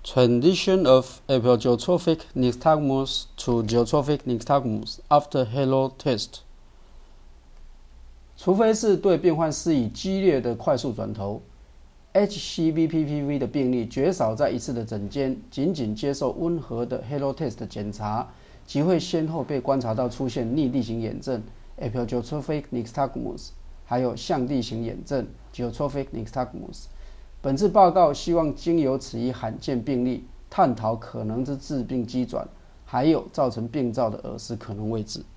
Transition of epigeotrophic nystagmus to geotrophic nystagmus after halo test。除非是对病患施以激烈的快速转投 ，HCV-PPV 的病例绝少在一次的诊间仅仅接受温和的 halo test 检查，即会先后被观察到出现逆地型炎症 epigeotrophic nystagmus， 还有向地型炎症 geotrophic nystagmus。本次报告希望经由此一罕见病例，探讨可能之致病机转，还有造成病灶的耳石可能位置。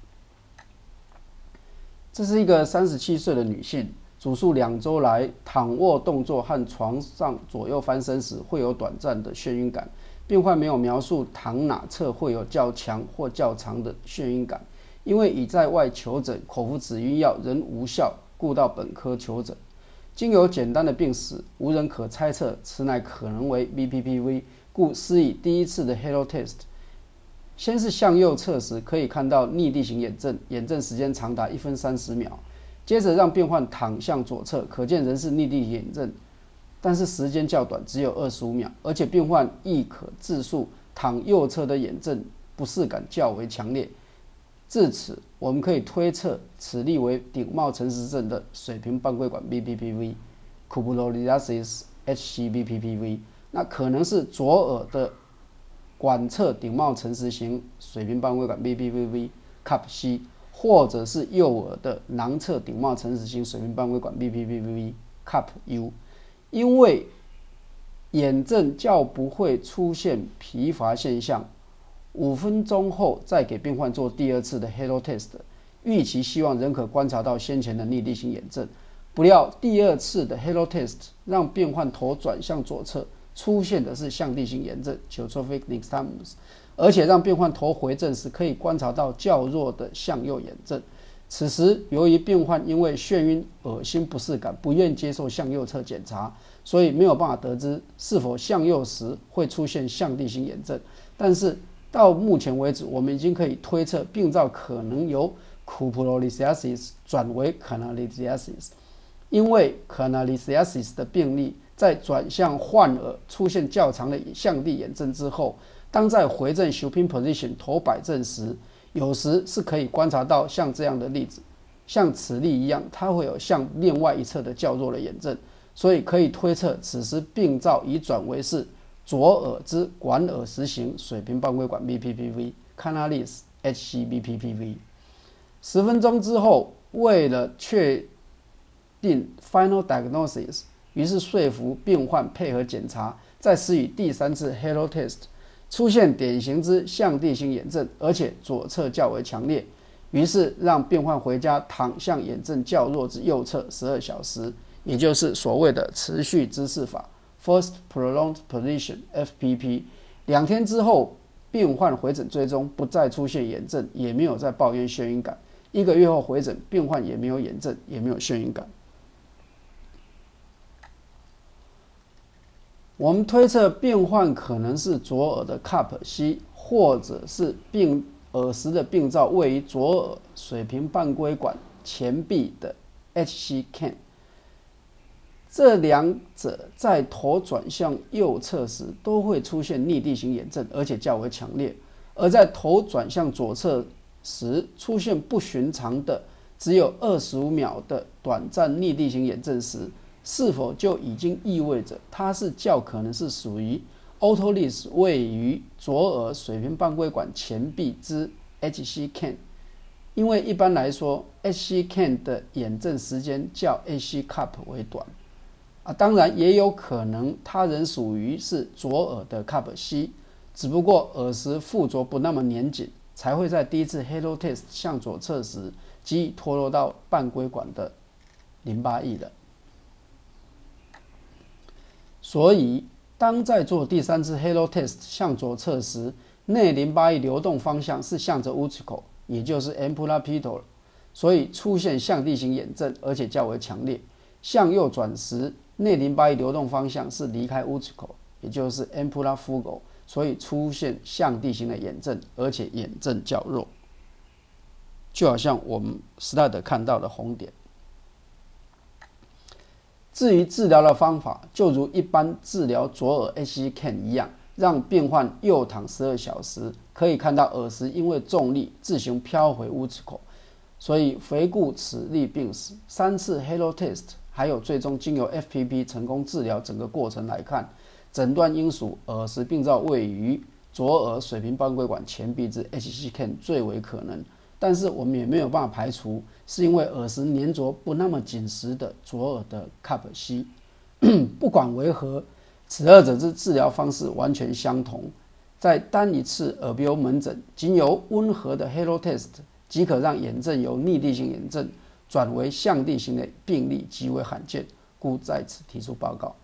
这是一个37岁的女性，主诉2周来躺卧动作和床上左右翻身时会有短暂的眩晕感。病患没有描述躺哪侧会有较强或较长的眩晕感，因为已在外求诊，口服止晕药仍无效，故到本科求诊。经由简单的病史，无人可猜测此乃可能为 VPPV， 故施以第一次的 halo test。先是向右侧时可以看到逆地型炎症，炎症时间长达1分30秒。接着让病患躺向左侧，可见仍是逆地炎症，但是时间较短，只有25秒，而且病患亦可自述躺右侧的炎症不适感较为强烈。至此，我们可以推测此例为顶帽沉实症的水平半规管 BPPV Kupulolithiasis HCV-PPV， 那可能是左耳的管侧顶帽沉实型水平半规管 BPPV CUP-C， 或者是右耳的囊侧顶帽沉实型水平半规管 BPPV CUP-U。 因为炎症较不会出现疲乏现象，5分钟后再给病患做第二次的 halo test， 预期希望仍可观察到先前的逆地型炎症。不料第二次的 halo test 让病患头转向左侧，出现的是向地型炎症 geotrophic nystagmus， 而且让病患头回正时可以观察到较弱的向右炎症。此时由于病患因为眩晕、恶心不适感，不愿接受向右侧检查，所以没有办法得知是否向右时会出现向地型炎症。但是到目前为止，我们已经可以推测病灶可能由 Kupulolithiasis 转为 Canalithiasis， 因为 Canalithiasis 的病例在转向换耳出现较长的向地炎症之后，当在回正 supine position 头摆正时，有时是可以观察到像这样的例子，像此例一样，它会有向另外一侧的较弱的炎症，所以可以推测此时病灶已转为是左耳之管耳石型水平半规管 BPPV Canalis HCV-PPV。 10分钟之后，为了确定 final diagnosis， 于是说服病患配合检查，再施以第3次 halo test， 出现典型之向地型炎症，而且左侧较为强烈，于是让病患回家躺向炎症较弱之右侧12小时，也就是所谓的持续姿势法 First Prolonged Position FPP。 2天之后，病患回诊追踪，不再出现炎症，也没有再抱怨眩晕感。1个月后回诊，病患也没有炎症，也没有眩晕感。我们推测病患可能是左耳的 CUP-C， 或者是耳石的病灶位于左耳水平半规管前壁的 HC-CAN。 这2者在头转向右侧时都会出现逆地型炎症，而且较为强烈；而在头转向左侧时出现不寻常的只有25秒的短暂逆地型炎症时，是否就已经意味着它是较可能是属于 Otolis 位于左耳水平半规管前壁之 HC-CAN？ 因为一般来说 HC-CAN 的炎症时间较 HC-CUP 为短，当然也有可能它仍属于是左耳的 CUP-C， 只不过耳石附着不那么粘紧，才会在第一次 halo test 向左侧时即已脱落到半规管的淋巴液了。所以当在做第3次 halo test 向左侧时，内淋巴液流动方向是向着 utricle， 也就是 ampulla pituitalis， 所以出现向地型炎症，而且较为强烈。向右转时，内淋巴液流动方向是离开 utricle， 也就是 ampulla fugalis， 所以出现向地型的炎症，而且炎症较弱，就好像我们 slide 看到的红点。至于治疗的方法，就如一般治疗左耳 HC-CAN 一样， 让病患右躺12小时，可以看到耳石因为重力自行飘回屋子口，所以回顾此例病史，3次 Halo test， 还有最终经由 FPP 成功治疗整个过程来看，诊断应属耳石病灶位于左耳水平半规管前壁之 HCK 最为可能，但是我们也没有办法排除是因为耳石粘着不那么紧实的左耳的 Cup C。不管为何，此二者之治疗方式完全相同，在单一次耳鼻喉门诊，经由温和的 Halo test 即可让炎症由逆地性炎症转为向地型的病例极为罕见，故在此提出报告。